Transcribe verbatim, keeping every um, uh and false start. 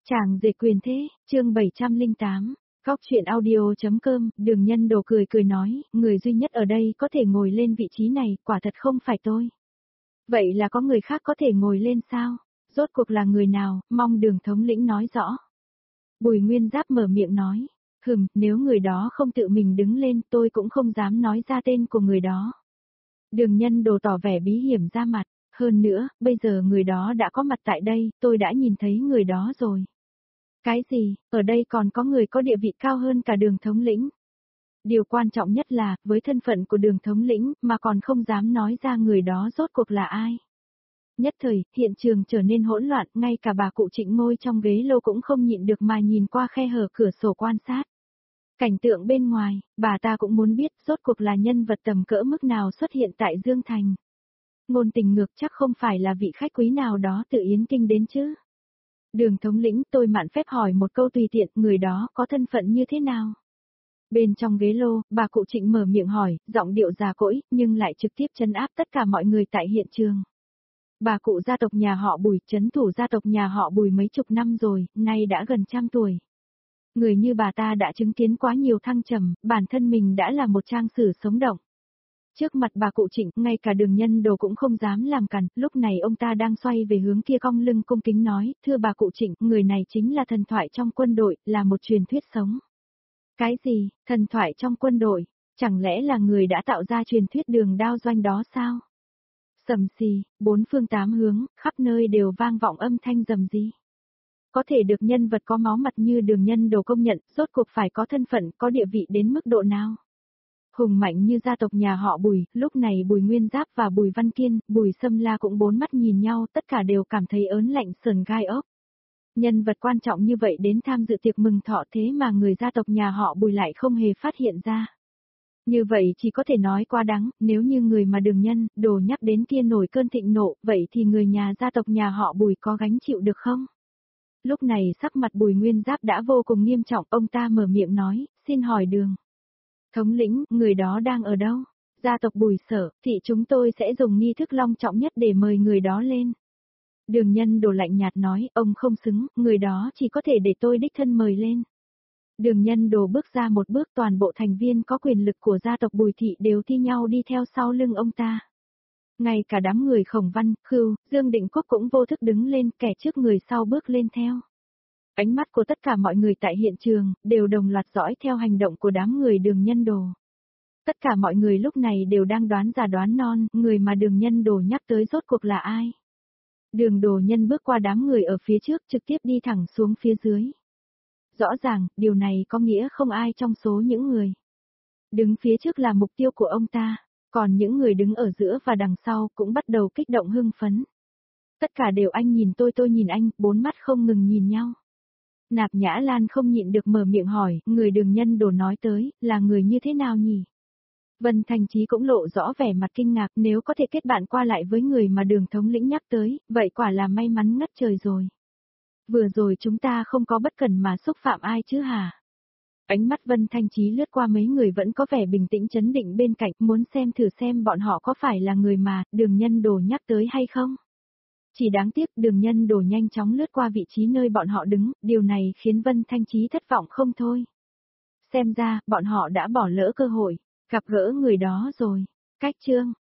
Chàng rể quyền thế, chương bảy trăm lẻ tám, Góc chuyện audio.com, Đường Nhân Đồ cười cười nói, người duy nhất ở đây có thể ngồi lên vị trí này, quả thật không phải tôi. Vậy là có người khác có thể ngồi lên sao? Rốt cuộc là người nào, mong Đường thống lĩnh nói rõ. Bùi Nguyên Giáp mở miệng nói, hừm, nếu người đó không tự mình đứng lên tôi cũng không dám nói ra tên của người đó. Đường Nhân Đồ tỏ vẻ bí hiểm ra mặt, hơn nữa, bây giờ người đó đã có mặt tại đây, tôi đã nhìn thấy người đó rồi. Cái gì, ở đây còn có người có địa vị cao hơn cả Đường thống lĩnh. Điều quan trọng nhất là, với thân phận của Đường thống lĩnh, mà còn không dám nói ra người đó rốt cuộc là ai. Nhất thời, hiện trường trở nên hỗn loạn, ngay cả bà cụ Trịnh ngồi trong ghế lô cũng không nhịn được mà nhìn qua khe hở cửa sổ quan sát. Cảnh tượng bên ngoài, bà ta cũng muốn biết rốt cuộc là nhân vật tầm cỡ mức nào xuất hiện tại Dương Thành. Ngôn Tình Ngược chắc không phải là vị khách quý nào đó tự Yến Kinh đến chứ. Đường thống lĩnh, tôi mạn phép hỏi một câu tùy tiện, người đó có thân phận như thế nào? Bên trong ghế lô, bà cụ Trịnh mở miệng hỏi, giọng điệu già cỗi, nhưng lại trực tiếp trấn áp tất cả mọi người tại hiện trường. Bà cụ gia tộc nhà họ Bùi, trấn thủ gia tộc nhà họ Bùi mấy chục năm rồi, nay đã gần trăm tuổi. Người như bà ta đã chứng kiến quá nhiều thăng trầm, bản thân mình đã là một trang sử sống động. Trước mặt bà cụ Trịnh, ngay cả Đường Nhân Đồ cũng không dám làm cản, lúc này ông ta đang xoay về hướng kia cong lưng cung kính nói, thưa bà cụ Trịnh, người này chính là thần thoại trong quân đội, là một truyền thuyết sống. Cái gì, thần thoại trong quân đội, chẳng lẽ là người đã tạo ra truyền thuyết đường đao doanh đó sao? Sầm xì, bốn phương tám hướng, khắp nơi đều vang vọng âm thanh rầm rì. Có thể được nhân vật có máu mặt như Đường Nhân Đồ công nhận, rốt cuộc phải có thân phận, có địa vị đến mức độ nào? Hùng mạnh như gia tộc nhà họ Bùi, lúc này Bùi Nguyên Giáp và Bùi Văn Kiên, Bùi Sâm La cũng bốn mắt nhìn nhau, tất cả đều cảm thấy ớn lạnh sờn gai ốc. Nhân vật quan trọng như vậy đến tham dự tiệc mừng thọ thế mà người gia tộc nhà họ Bùi lại không hề phát hiện ra. Như vậy chỉ có thể nói quá đáng, nếu như người mà Đường Nhân Đồ nhắc đến kia nổi cơn thịnh nộ, vậy thì người nhà gia tộc nhà họ Bùi có gánh chịu được không? Lúc này sắc mặt Bùi Nguyên Giáp đã vô cùng nghiêm trọng, ông ta mở miệng nói, xin hỏi Đường thống lĩnh, người đó đang ở đâu? Gia tộc Bùi Sở, thì chúng tôi sẽ dùng nghi thức long trọng nhất để mời người đó lên. Đường Nhân Đồ lạnh nhạt nói, ông không xứng, người đó chỉ có thể để tôi đích thân mời lên. Đường Nhân Đồ bước ra một bước, toàn bộ thành viên có quyền lực của gia tộc Bùi Thị đều thi nhau đi theo sau lưng ông ta. Ngay cả đám người Khổng Văn, Khưu, Dương Định Quốc cũng vô thức đứng lên, kẻ trước người sau bước lên theo. Ánh mắt của tất cả mọi người tại hiện trường, đều đồng loạt dõi theo hành động của đám người Đường Nhân Đồ. Tất cả mọi người lúc này đều đang đoán già đoán non, người mà Đường Nhân Đồ nhắc tới rốt cuộc là ai. Đường Đồ Nhân bước qua đám người ở phía trước trực tiếp đi thẳng xuống phía dưới. Rõ ràng, điều này có nghĩa không ai trong số những người đứng phía trước là mục tiêu của ông ta, còn những người đứng ở giữa và đằng sau cũng bắt đầu kích động hưng phấn. Tất cả đều anh nhìn tôi tôi nhìn anh, bốn mắt không ngừng nhìn nhau. Nạp Nhã Lan không nhịn được mở miệng hỏi, người Đường Nhân Đồ nói tới, là người như thế nào nhỉ? Vân Thành Chí cũng lộ rõ vẻ mặt kinh ngạc, nếu có thể kết bạn qua lại với người mà Đường thống lĩnh nhắc tới, vậy quả là may mắn ngất trời rồi. Vừa rồi chúng ta không có bất cẩn mà xúc phạm ai chứ hả? Ánh mắt Vân Thanh Chí lướt qua mấy người vẫn có vẻ bình tĩnh trấn định bên cạnh, muốn xem thử xem bọn họ có phải là người mà Đường Nhân Đồ nhắc tới hay không. Chỉ đáng tiếc Đường Nhân Đồ nhanh chóng lướt qua vị trí nơi bọn họ đứng, điều này khiến Vân Thanh Chí thất vọng không thôi. Xem ra, bọn họ đã bỏ lỡ cơ hội, gặp gỡ người đó rồi. Cách chương,